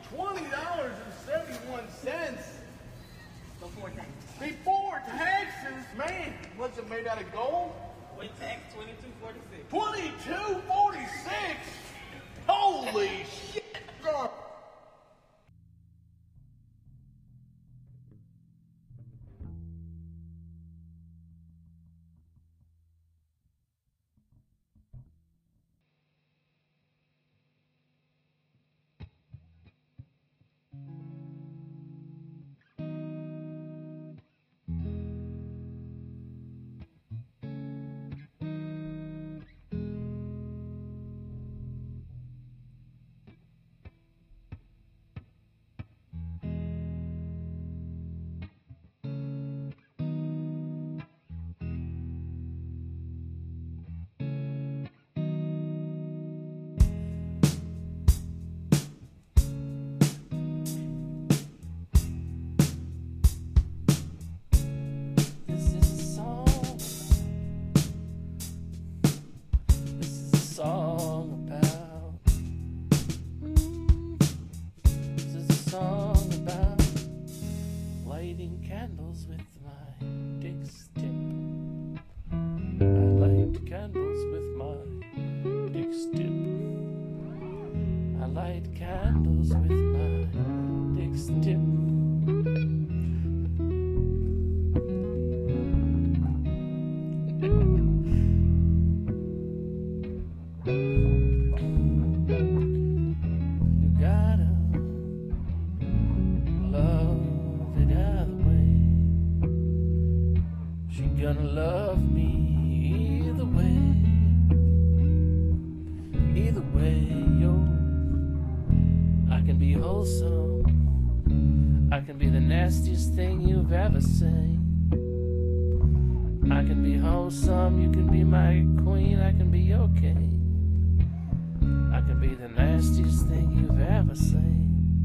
$20.71. Before tax. Before taxes, man, was it made out of gold? With tax, $22.46. $22.46. Holy shit! Candles with my dick's tip. I light candles with my dick's tip. I light candles with my dick's tip. Gonna love me either way, yo. I can be wholesome, I can be the nastiest thing you've ever seen. I can be wholesome, you can be my queen, I can be your king. I can be the nastiest thing you've ever seen.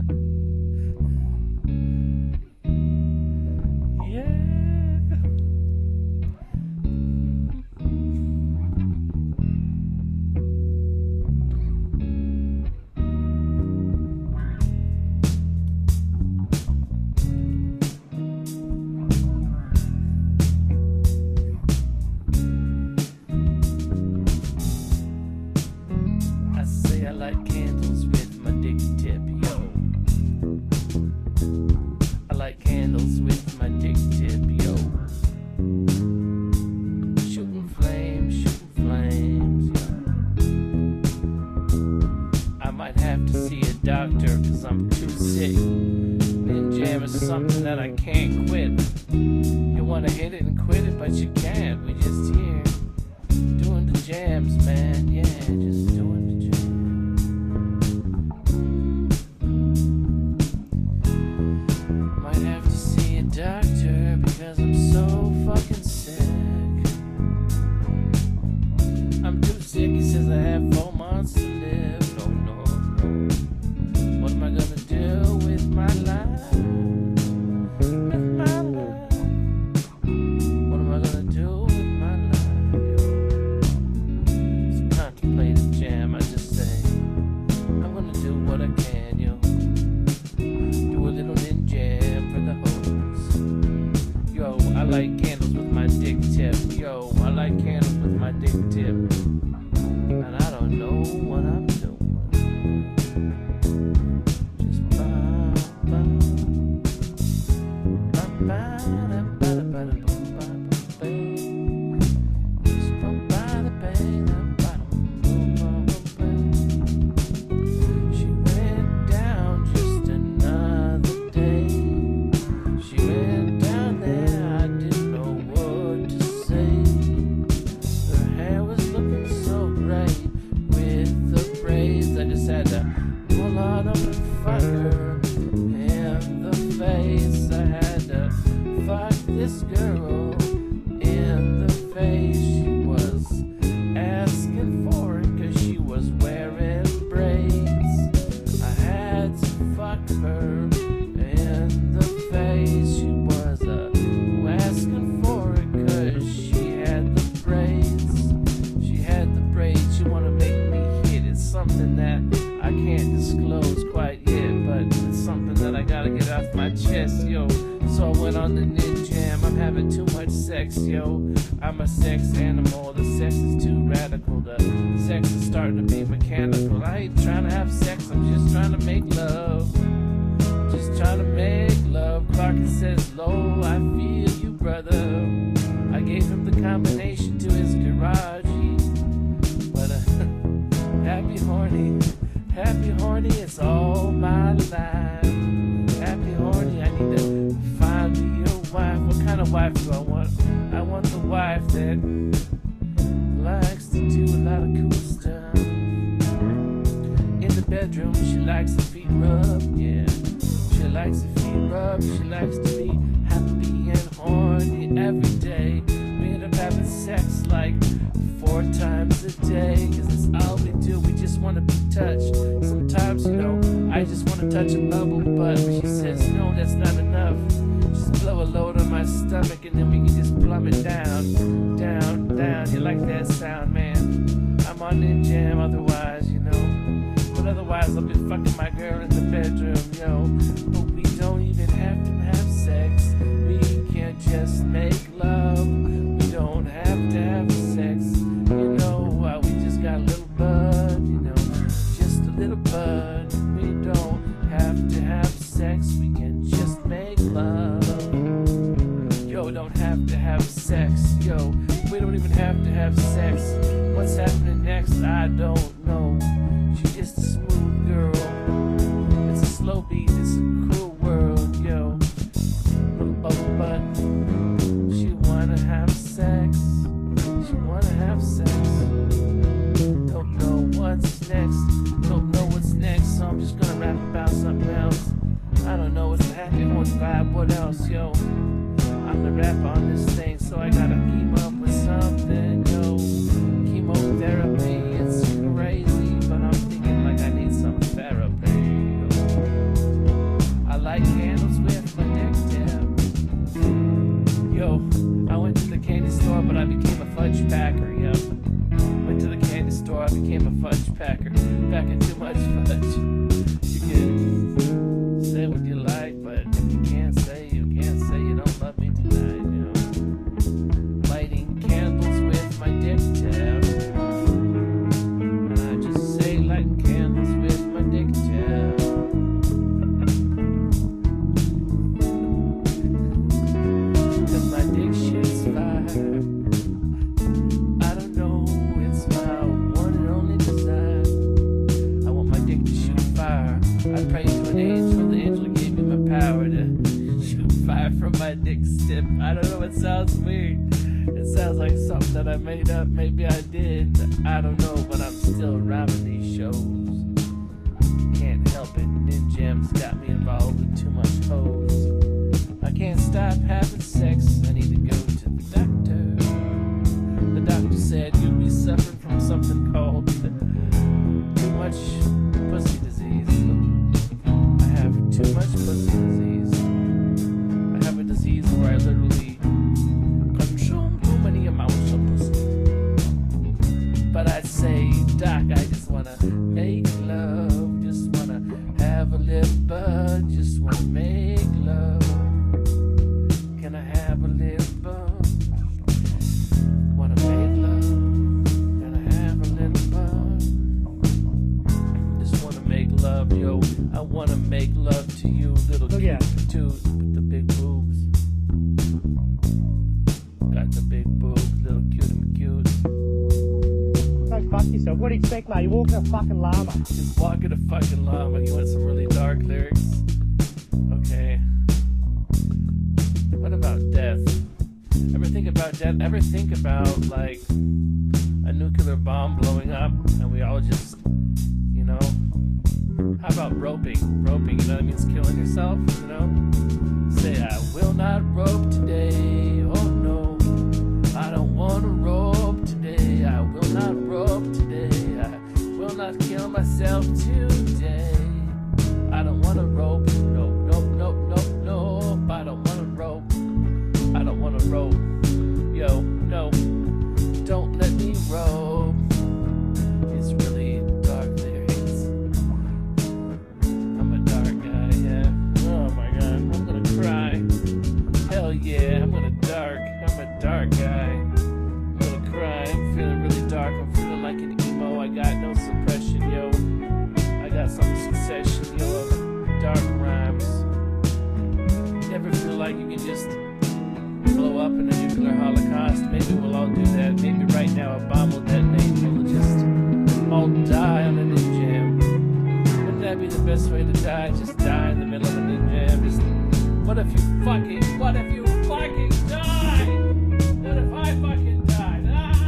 I light candles with my dick tip, yo. I light candles with my dick tip, yo. Shooting flames, yo. I might have to see a doctor, cause I'm too sick. And jam is something that I can't quit. You wanna hit it and quit it, but you can't. We just here doing the jams, man, yeah, just doing the jams. Doctor, because I'm so fucking sick. I'm too sick, he says I have 4 months to live. No, no, no. What am I gonna do with my life? With my life? What am I gonna do with my life, yo? So contemplate a jam, I just say I'm gonna do what I can, yo. Do a little jam for the hoes. Yo, I light candles with my dick tip. Yo, I light candles with my dick tip. And I don't know what I'm doing. Just she went down just another day. She went down there, I didn't know what to say. Her hair was looking so great with the braids. I just had to pull out of and fuck her in the face. I had to fuck this girl in the face. She was asking for it cause she was wearing braids. I had to fuck her in the face. She was asking for it cause she had the braids. She had the braids. She wanna make me hit it. Something that I can't disclose quite yet, but went on the Nin Jam. I'm having too much sex, yo. I'm a sex animal. The sex is too radical. The sex is starting to be mechanical. I ain't trying to have sex. I'm just trying to make love. Just trying to make love. Clarky says, "Low, I feel you, brother." I gave him the combination to his garage. But happy horny, it's all my life. Happy horny, I need to find me a wife. What kind of wife do I want? I want the wife that likes to do a lot of cool stuff. In the bedroom, she likes her feet rubbed, yeah. She likes her feet rubbed, she likes to be happy and horny every day. We end up having sex like 4 times a day, 'cause that's all we do. We just want to be touched. Sometimes, you know, I just want to touch a bubble butt, but she says, no, that's not enough. Just blow a load on my stomach and then we can just plummet down, down, down. You like that sound, man? I'm on Nin Jam otherwise, you know. But otherwise I'll be fucking my girl in the bedroom, yo. But we don't even have to have sex. We can just make love. We don't have to have sex. You know, we just got a little bud, you know. Just a little bud. We don't have to have sex. We can just make love. Yo, don't have to have sex. Yo, we don't even have to have sex. What's happening next? I don't know. She's just a smooth girl. It's a slow beat. It's a cool world. Yo, little bubble butt. She wanna have sex. She wanna have sex. Don't know what's next. Don't know what's next. So I'm just gonna rap about something else. I don't know. It's a happy horse vibe. What else, yo? I'm the rap on this thing, so I gotta keep up with something, yo. Chemotherapy, it's crazy, but I'm thinking like I need some therapy. I light candles with my neck tip. Yo, I went to the candy store, but I became a fudge packer, yo. Went to the candy store, I became a fudge packer. Packing too much fudge. You can say what you like, but if you can't say you don't love me tonight, you know. Lighting candles with my dick tip. And I just say lighting candles with my dick tip. Cause my dick shit's fire. I don't know, it's my one and only desire. I want my dick to shoot fire. I prayed to an angel, the angel gave me my power to shoot fire from my dick tip. I don't know, it sounds weird. It sounds like something that I made up, maybe I did. I don't know, but I'm still rhyming these shows. Can't help it, Nin Jam's got me involved in too much hoes. I can't stop having sex, I need to go to the doctor. The doctor said you'll be suffering from something called too much pussy disease. I have too much pussy disease. I have a disease where I literally consume too many amounts of pussy. But I'd say, Doc, I just wanna make love. Just wanna have a little bud. Just wanna make love. Can I have a little bud? Wanna make love. Can I have a little bud? Just wanna make love, yo. I wanna make love to you, little dudes with the big boobs. Got the big boobs, little cutie McCutes. Go fuck yourself. What do you expect, mate? You're walking a fucking llama. Just walking a fucking llama. You want some really dark lyrics? Okay. What about death? Ever think about death? Ever think about, like, a nuclear bomb blowing up and we all just, you know? How about roping? Roping, you know that means killing yourself, you know? Say, I will not rope today. Oh no, I don't want to rope today. I will not rope today. I will not kill myself today. I don't want to rope. Nope, nope, nope, nope, nope. I don't want to rope. I don't want to rope. Yo, no, don't let me rope. It's really dark lyrics. I'm a dark guy, yeah. Oh my god, I'm gonna cry. we will all do that. Maybe right now a bomb will detonate and we'll just all die on a Ninja Jam. Wouldn't that be the best way to die? Just die in the middle of a Ninja Jam. Just, what if you fucking die? What if I fucking died?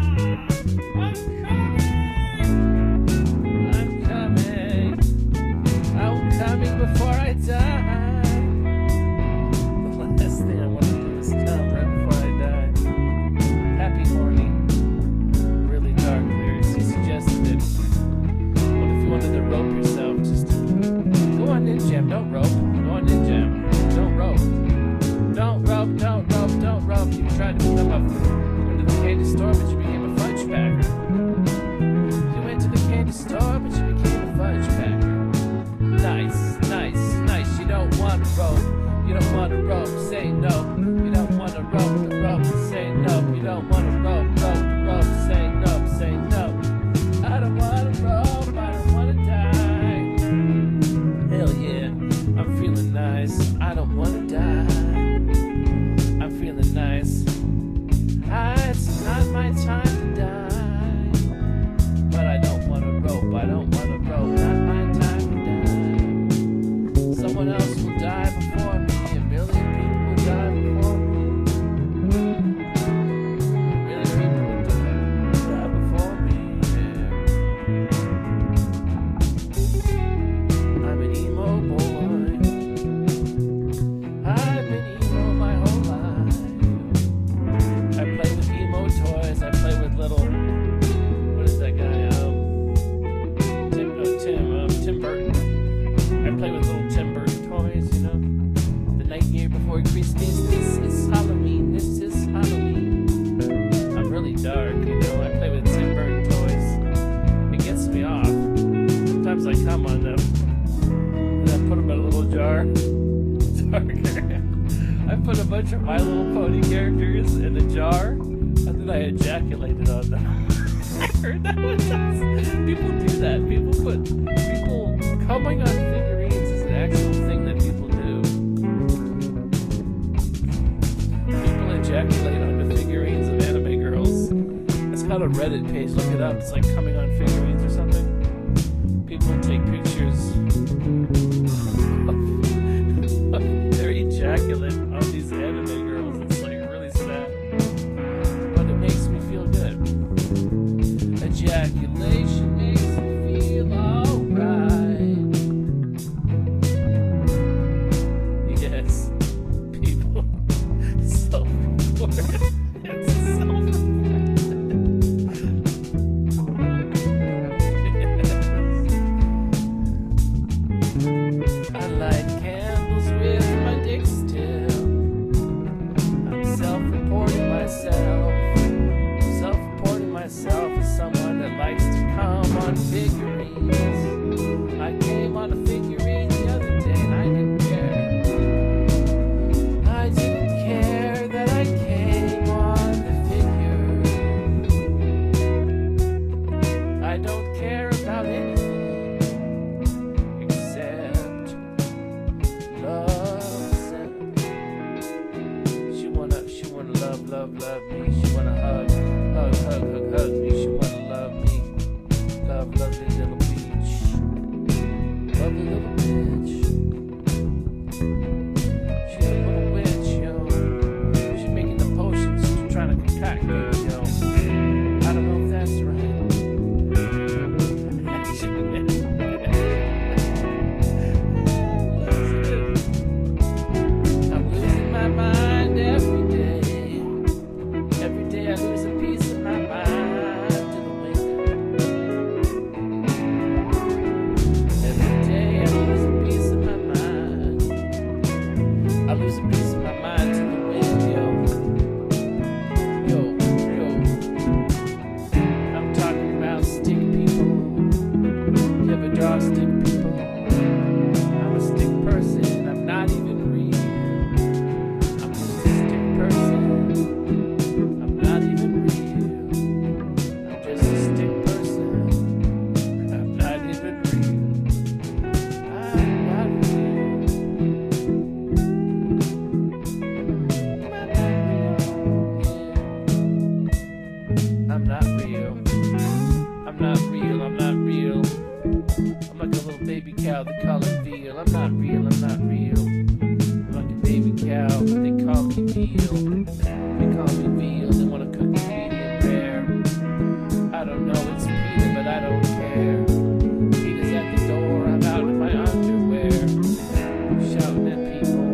I'm coming before I die. The last thing I want to do is come right before I die. Happy Horny. Really dark lyrics. He suggested it. What if you wanted to rope yourself? Just go on Ninja Jam. Don't rope. Go on Ninja Jam. Don't rope. Don't rope. You tried to become went to the candy store, but you became a fudge packer. You went to the candy store, but you became a fudge packer. Nice. You don't want to rope. You don't want to rope. Say no. You don't want to rope. The rope. Say no. You don't want to rope. The rope. Say no. Say no. I don't want to rope. I don't want to die. Hell yeah. I'm feeling nice. I don't want to die. I'm feeling nice. It's not my time to die. But I don't want to rope. I don't want to rope. Not my time to die. Someone else will die before me. A million people will die before me. A million people will die before me. Yeah. I'm an emo boy. I've been emo my whole life. I play with emo toys. I play with little. What is that guy? Tim Burton. I play with little Tim Burton toys, you know. The night near before Christmas. This is Halloween. This is Halloween. I'm really dark, you know. I play with Tim Burton toys. It gets me off. Sometimes I come on them. And I put them in a little jar. Darker. I put a bunch of My Little Pony characters in a jar, and then I ejaculated on them. I heard that one time. People do that. People coming on figurines is an actual thing that people do. People ejaculate onto figurines of anime girls. It's got a Reddit page. Look it up. It's like coming on figurines or something. People take pictures of their ejaculate on these anime girls. It's like really sad, but it makes me feel good. Ejaculation makes me feel alright. Yes, people self-report. It's self-report. Yes. I light candles with my dick still. I'm self-reporting myself as someone that likes to come on figurines. I came on a figurine the other day and I didn't care. I didn't care that I came on the figure. I don't care about anything except love. She wanna love me. She wanna hug me. She wanna love me. Lovely little beach. Lovely little bitch. She's a little witch, yo. She's making the potions. She's trying to concoct me, yo. I don't know if that's right. not real, I'm not real. I'm like a little baby cow, they call it veal. I'm not real, I'm not real. I'm like a baby cow, but they call me veal. They call me veal, they wanna cook me medium rare. I don't know, it's Peter, but I don't care. Peter's at the door, I'm out in my underwear, shouting at people.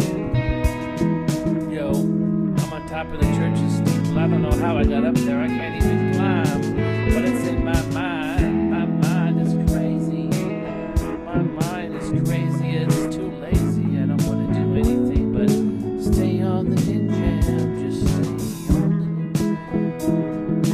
Yo, I'm on top of the church's steeple. I don't know how I got up there, I can't even climb. But it's in my mind, my mind is crazy. My mind is crazy, it's too lazy. I don't want to do anything but stay on the ninja jam, just stay on the ninja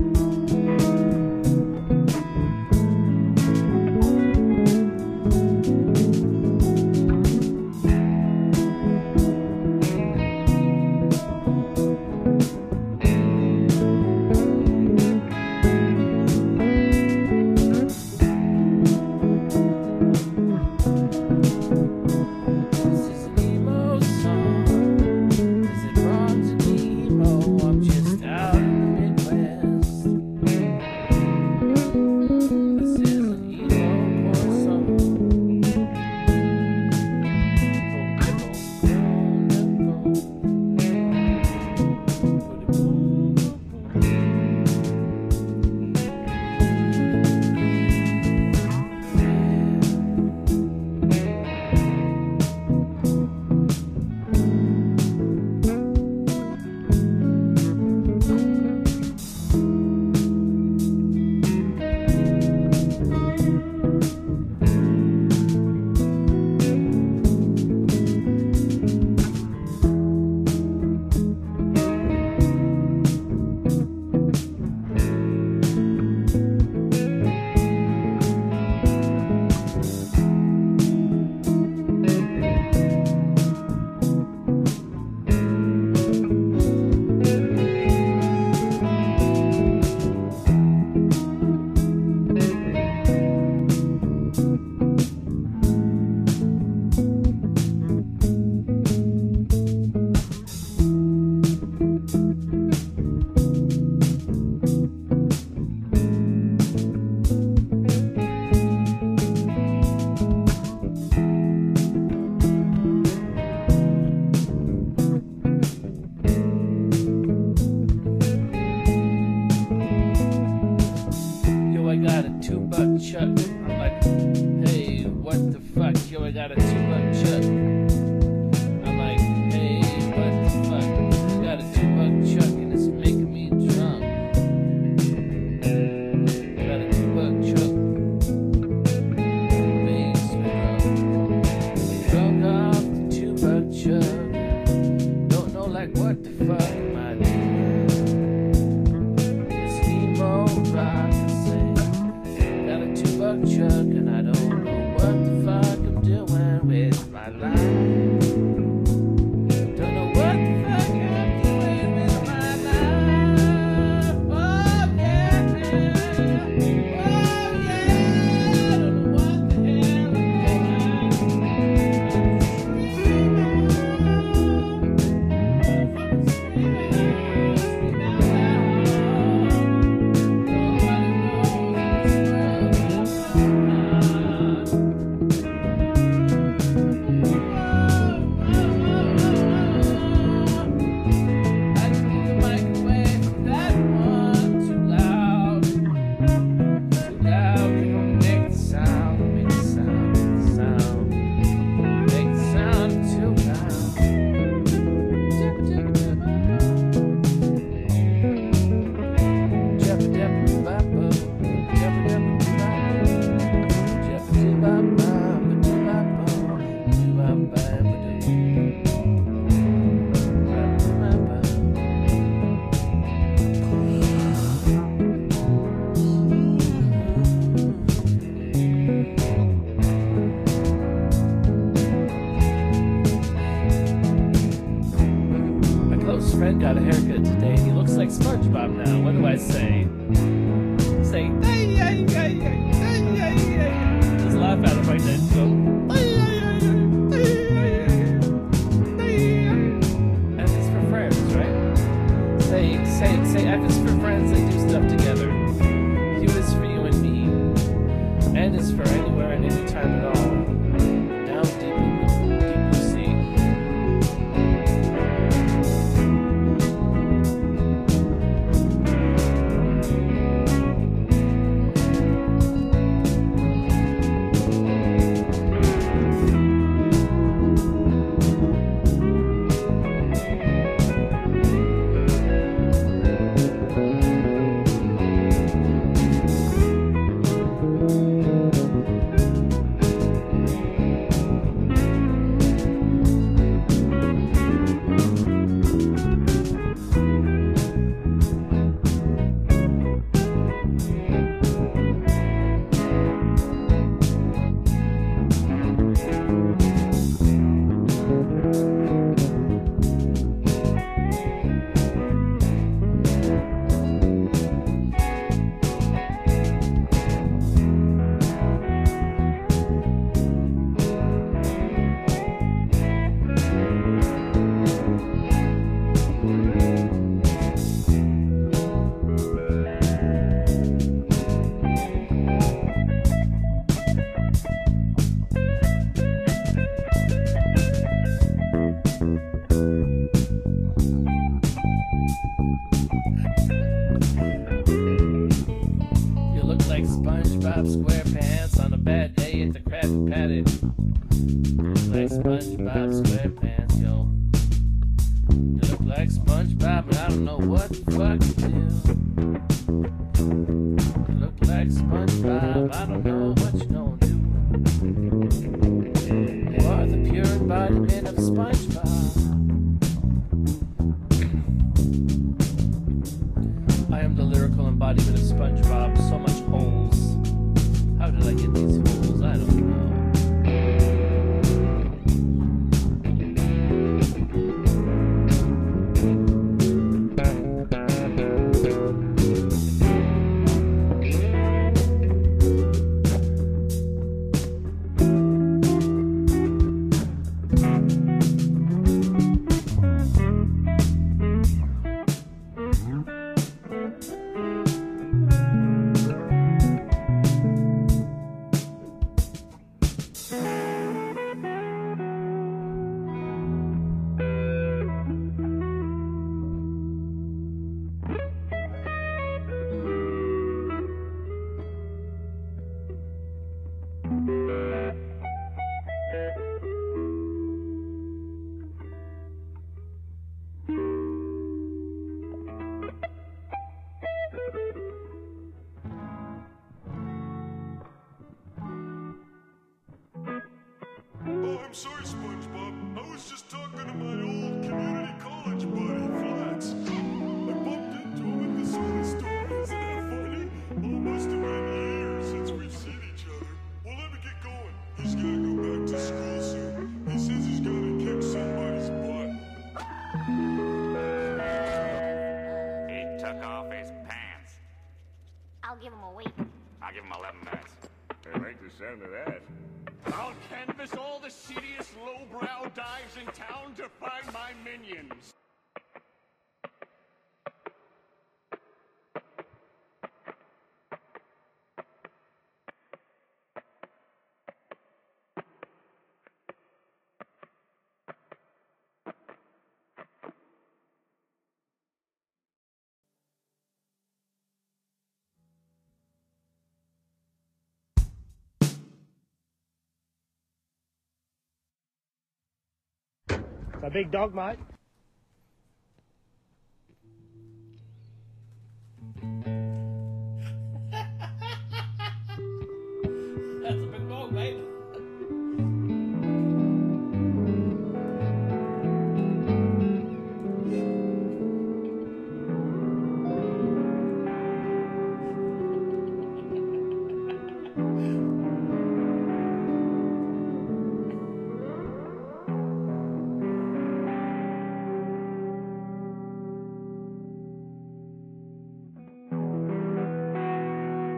Chuck. I'm like, hey, what the fuck? Yo, I got a $2 Chuck. I'm like, hey, what the fuck? I got a $2 Chuck and it's making me drunk. I got a $2 Chuck. Makes me drunk. Drunk off the $2 Chuck. Don't know like what the fuck am I doing? It's emo rock. Chuck, and I don't know what the fuck I'm doing with my life. Don't know what the fuck I'm doing with my life. Oh yeah, oh yeah. I don't know what the hell I'm doing. Friend got a haircut today. He looks like SpongeBob now. What do I say? Say, hey, hey, hey, hey, hey, hey, hey. Just laugh at him right then. Go, hey, hey, hey, hey, hey. F is for friends, right? Say, F is for friends. They do stuff together. U is for SpongeBob SquarePants on a bad day at the Krabby Patty. You look like SpongeBob SquarePants, yo. You look like SpongeBob, and I don't know what the fuck to do. You look like SpongeBob, I don't know what you gonna do. You are the pure embodiment of SpongeBob. I am the lyrical embodiment of SpongeBob. So much holes. How did I get these holes? I don't know. I'm sorry, SpongeBob. I was just talking to my old community college buddy, Flats. I bumped into him in the soda store. Isn't that funny? Well, it must have been years since we've seen each other. Well, let me get going. He's gotta go back to school soon. He says he's gotta kick somebody's butt. He took off his pants. I'll give him a week. I'll give him 11 minutes. I like the sound of that. I'll canvass all the seediest lowbrow dives in town to find my minions. It's a big dog, mate. That's a big dog, mate.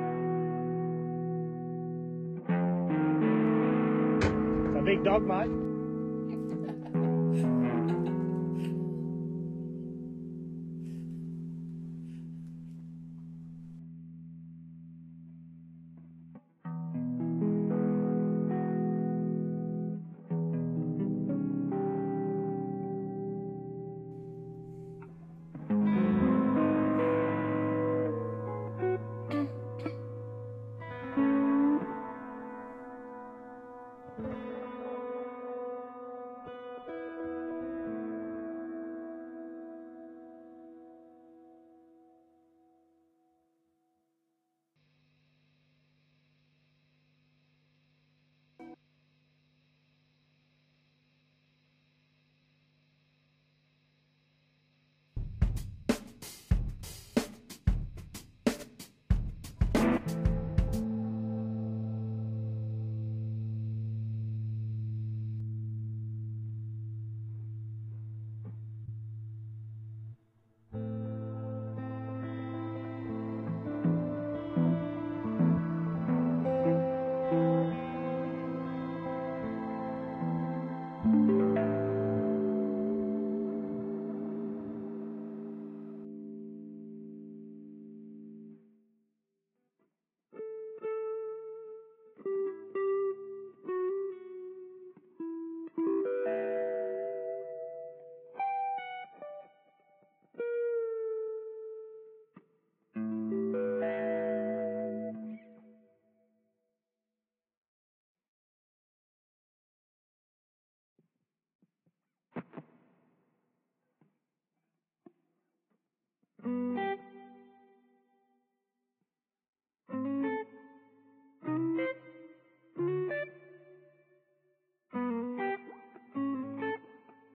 It's a big dog, mate.